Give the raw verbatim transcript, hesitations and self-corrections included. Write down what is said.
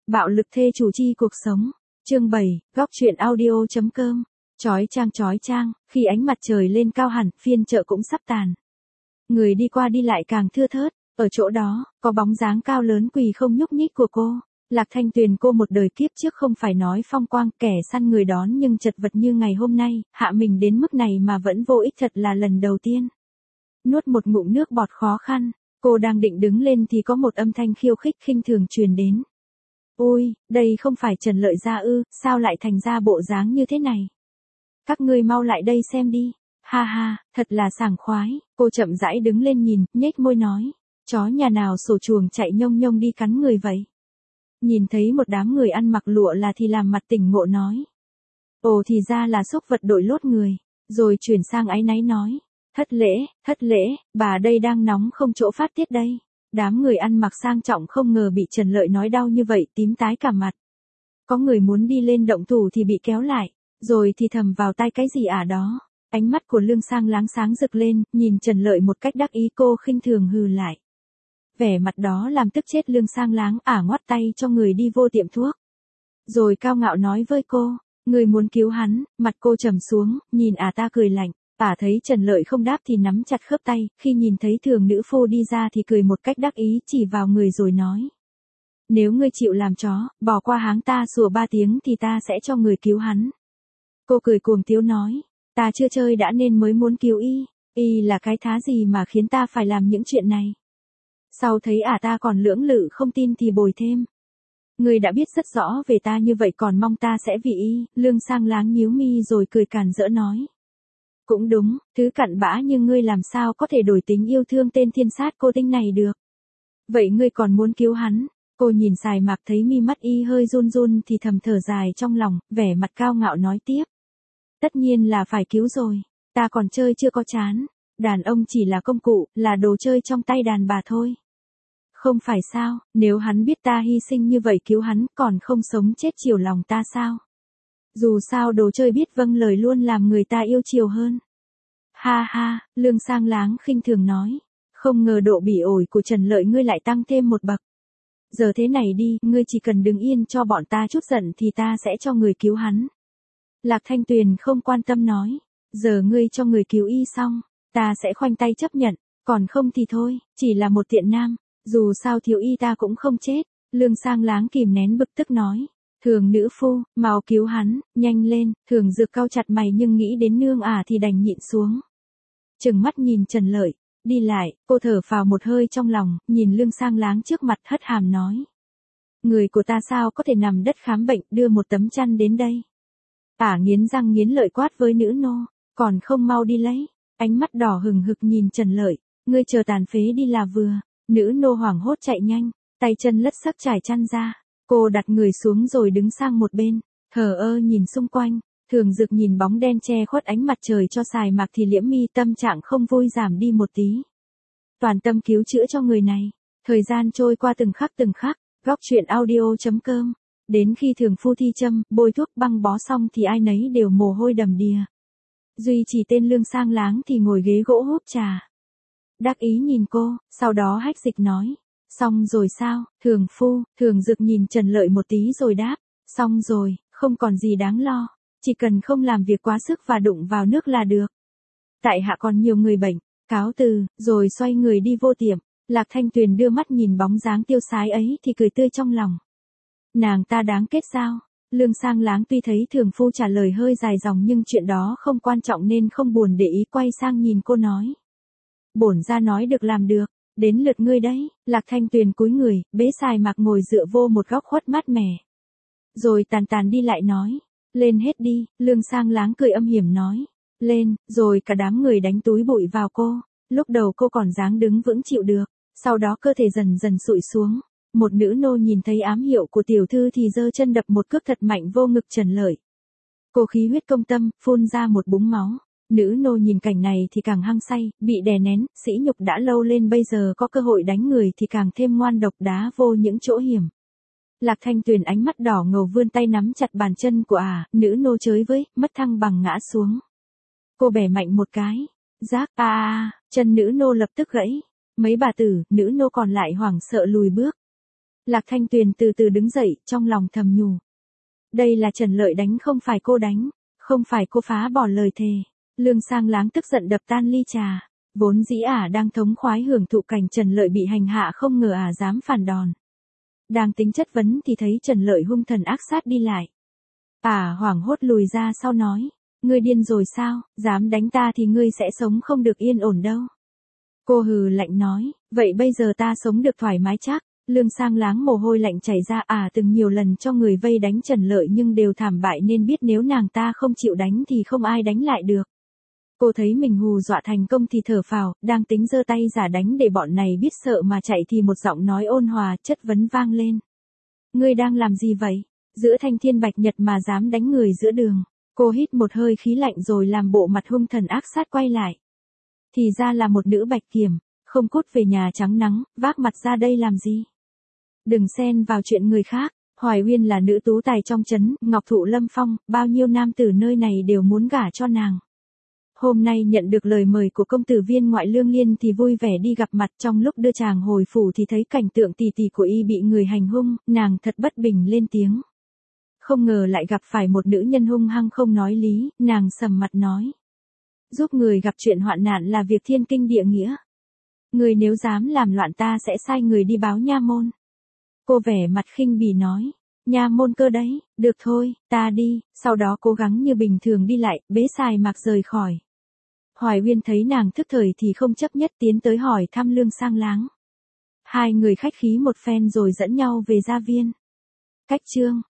Bạo lực thê chủ chi cuộc sống. Chương bảy, góc truyện audio.com. Chói chang chói chang, khi ánh mặt trời lên cao hẳn, phiên chợ cũng sắp tàn. Người đi qua đi lại càng thưa thớt, ở chỗ đó, có bóng dáng cao lớn quỳ không nhúc nhích của cô. Lạc Thanh Tuyền, cô một đời kiếp trước không phải nói phong quang, kẻ săn người đón nhưng chật vật như ngày hôm nay, hạ mình đến mức này mà vẫn vô ích thật là lần đầu tiên. Nuốt một ngụm nước bọt khó khăn, cô đang định đứng lên thì có một âm thanh khiêu khích khinh thường truyền đến. Ôi, đây không phải Trần Lợi Gia ư, sao lại thành ra bộ dáng như thế này? Các ngươi mau lại đây xem đi. Ha ha, thật là sảng khoái. Cô chậm rãi đứng lên nhìn, nhếch môi nói. Chó nhà nào sổ chuồng chạy nhông nhông đi cắn người vậy? Nhìn thấy một đám người ăn mặc lụa là thì làm mặt tỉnh ngộ nói. Ồ, thì ra là xúc vật đội lốt người. Rồi chuyển sang áy náy nói. Thất lễ, thất lễ, bà đây đang nóng không chỗ phát tiết đây. Đám người ăn mặc sang trọng không ngờ bị Trần Lợi nói đau như vậy, tím tái cả mặt. Có người muốn đi lên động thủ thì bị kéo lại, rồi thì thầm vào tai cái gì ả đó. Ánh mắt của Lương Sang láng sáng rực lên, nhìn Trần Lợi một cách đắc ý. Cô khinh thường hừ lại. Vẻ mặt đó làm tức chết Lương Sang láng, ả ngoắt tay cho người đi vô tiệm thuốc. Rồi cao ngạo nói với cô, người muốn cứu hắn. Mặt cô trầm xuống, nhìn ả ta cười lạnh. Ả thấy Trần Lợi không đáp thì nắm chặt khớp tay, khi nhìn thấy thường nữ phu đi ra thì cười một cách đắc ý, chỉ vào người rồi nói. Nếu ngươi chịu làm chó, bỏ qua háng ta sủa ba tiếng thì ta sẽ cho người cứu hắn. Cô cười cuồng tiếu nói, ta chưa chơi đã nên mới muốn cứu y, y là cái thá gì mà khiến ta phải làm những chuyện này. Sau thấy ả ta còn lưỡng lự không tin thì bồi thêm. Ngươi đã biết rất rõ về ta như vậy còn mong ta sẽ vì y. Lương Sang láng nhíu mi rồi cười càn rỡ nói. Cũng đúng, thứ cặn bã như ngươi làm sao có thể đổi tính yêu thương tên thiên sát cô tinh này được. Vậy ngươi còn muốn cứu hắn? Cô nhìn Sài Mạc thấy mi mắt y hơi run run thì thầm thở dài trong lòng, vẻ mặt cao ngạo nói tiếp. Tất nhiên là phải cứu rồi, ta còn chơi chưa có chán, đàn ông chỉ là công cụ, là đồ chơi trong tay đàn bà thôi. Không phải sao, nếu hắn biết ta hy sinh như vậy cứu hắn còn không sống chết chiều lòng ta sao? Dù sao đồ chơi biết vâng lời luôn làm người ta yêu chiều hơn. Ha ha, Lương Sang láng khinh thường nói. Không ngờ độ bỉ ổi của Trần Lợi ngươi lại tăng thêm một bậc. Giờ thế này đi, ngươi chỉ cần đứng yên cho bọn ta chút giận thì ta sẽ cho người cứu hắn. Lạc Thanh Tuyền không quan tâm nói. Giờ ngươi cho người cứu y xong, ta sẽ khoanh tay chấp nhận, còn không thì thôi, chỉ là một tiện nam, dù sao thiếu y ta cũng không chết. Lương Sang láng kìm nén bực tức nói. Thường nữ phu, mau cứu hắn, nhanh lên. Thường Dược cau chặt mày nhưng nghĩ đến nương ả thì đành nhịn xuống. Trừng mắt nhìn Trần Lợi, đi lại, cô thở phào một hơi trong lòng, nhìn Lương Sang láng trước mặt hất hàm nói. Người của ta sao có thể nằm đất khám bệnh, đưa một tấm chăn đến đây. Ả nghiến răng nghiến lợi quát với nữ nô, còn không mau đi lấy. Ánh mắt đỏ hừng hực nhìn Trần Lợi, ngươi chờ tàn phế đi là vừa. Nữ nô hoảng hốt chạy nhanh, tay chân lất sắc trải chăn ra. Cô đặt người xuống rồi đứng sang một bên, thờ ơ nhìn xung quanh. Thường Dực nhìn bóng đen che khuất ánh mặt trời cho Sài Mạc thì liễm mi, tâm trạng không vui giảm đi một tí. Toàn tâm cứu chữa cho người này. Thời gian trôi qua từng khắc từng khắc. Góc truyện audio.com. Đến khi Thường phu thi châm, bôi thuốc băng bó xong thì ai nấy đều mồ hôi đầm đìa. Duy chỉ tên Lương Sang láng thì ngồi ghế gỗ húp trà. Đắc ý nhìn cô, sau đó hách dịch nói. Xong rồi sao, Thường phu? Thường Dực nhìn Trần Lợi một tí rồi đáp. Xong rồi, không còn gì đáng lo. Chỉ cần không làm việc quá sức và đụng vào nước là được. Tại hạ còn nhiều người bệnh, cáo từ, rồi xoay người đi vô tiệm. Lạc Thanh Tuyền đưa mắt nhìn bóng dáng tiêu sái ấy thì cười tươi trong lòng. Nàng ta đáng kết sao? Lương Sang láng tuy thấy Thường phu trả lời hơi dài dòng nhưng chuyện đó không quan trọng nên không buồn để ý, quay sang nhìn cô nói. Bổn ra nói được làm được. Đến lượt ngươi đấy. Lạc Thanh Tuyền cúi người, bế Sài Mạc ngồi dựa vô một góc khuất mát mẻ. Rồi tàn tàn đi lại nói. Lên hết đi. Lương Sang láng cười âm hiểm nói. Lên, rồi cả đám người đánh túi bụi vào cô. Lúc đầu cô còn dáng đứng vững chịu được. Sau đó cơ thể dần dần sụi xuống. Một nữ nô nhìn thấy ám hiệu của tiểu thư thì giơ chân đập một cước thật mạnh vô ngực Trần Lợi. Cô khí huyết công tâm, phun ra một búng máu. Nữ nô nhìn cảnh này thì càng hăng say, bị đè nén, sỉ nhục đã lâu lên bây giờ có cơ hội đánh người thì càng thêm ngoan độc, đá vô những chỗ hiểm. Lạc Thanh Tuyền ánh mắt đỏ ngầu vươn tay nắm chặt bàn chân của ả, à, nữ nô chới với, mất thăng bằng ngã xuống. Cô bẻ mạnh một cái, rác a a, chân nữ nô lập tức gãy. Mấy bà tử, nữ nô còn lại hoảng sợ lùi bước. Lạc Thanh Tuyền từ từ đứng dậy, trong lòng thầm nhủ. Đây là Trần Lợi đánh không phải cô đánh, không phải cô phá bỏ lời thề. Lương Sang Láng tức giận đập tan ly trà. Vốn dĩ ả đang thống khoái hưởng thụ cảnh Trần Lợi bị hành hạ, không ngờ ả dám phản đòn. Đang tính chất vấn thì thấy Trần Lợi hung thần ác sát đi lại. Ả hoảng hốt lùi ra sau nói. Ngươi điên rồi sao, dám đánh ta thì ngươi sẽ sống không được yên ổn đâu. Cô hừ lạnh nói, vậy bây giờ ta sống được thoải mái chắc. Lương Sang Láng mồ hôi lạnh chảy ra. À từng nhiều lần cho người vây đánh Trần Lợi nhưng đều thảm bại, nên biết nếu nàng ta không chịu đánh thì không ai đánh lại được. Cô thấy mình hù dọa thành công thì thở phào, đang tính giơ tay giả đánh để bọn này biết sợ mà chạy thì một giọng nói ôn hòa chất vấn vang lên. Ngươi đang làm gì vậy? Giữa thanh thiên bạch nhật mà dám đánh người giữa đường. Cô hít một hơi khí lạnh rồi làm bộ mặt hung thần ác sát quay lại. Thì ra là một nữ bạch kiểm, không cút về nhà trắng nắng, vác mặt ra đây làm gì? Đừng xen vào chuyện người khác. Hoài Uyên là nữ tú tài trong trấn, Ngọc Thụ Lâm Phong, bao nhiêu nam tử nơi này đều muốn gả cho nàng. Hôm nay nhận được lời mời của công tử viên ngoại Lương Liên thì vui vẻ đi gặp mặt. Trong lúc đưa chàng hồi phủ thì thấy cảnh tượng tỷ tỷ của y bị người hành hung, nàng thật bất bình lên tiếng. Không ngờ lại gặp phải một nữ nhân hung hăng không nói lý, nàng sầm mặt nói. Giúp người gặp chuyện hoạn nạn là việc thiên kinh địa nghĩa. Người nếu dám làm loạn ta sẽ sai người đi báo nha môn. Cô vẻ mặt khinh bỉ nói. Nha môn cơ đấy, được thôi, ta đi. Sau đó cố gắng như bình thường đi lại, bế xài mạc rời khỏi. Hoài Uyên thấy nàng thức thời thì không chấp nhất, tiến tới hỏi thăm Lương Sang Láng. Hai người khách khí một phen rồi dẫn nhau về gia viên. Cách chương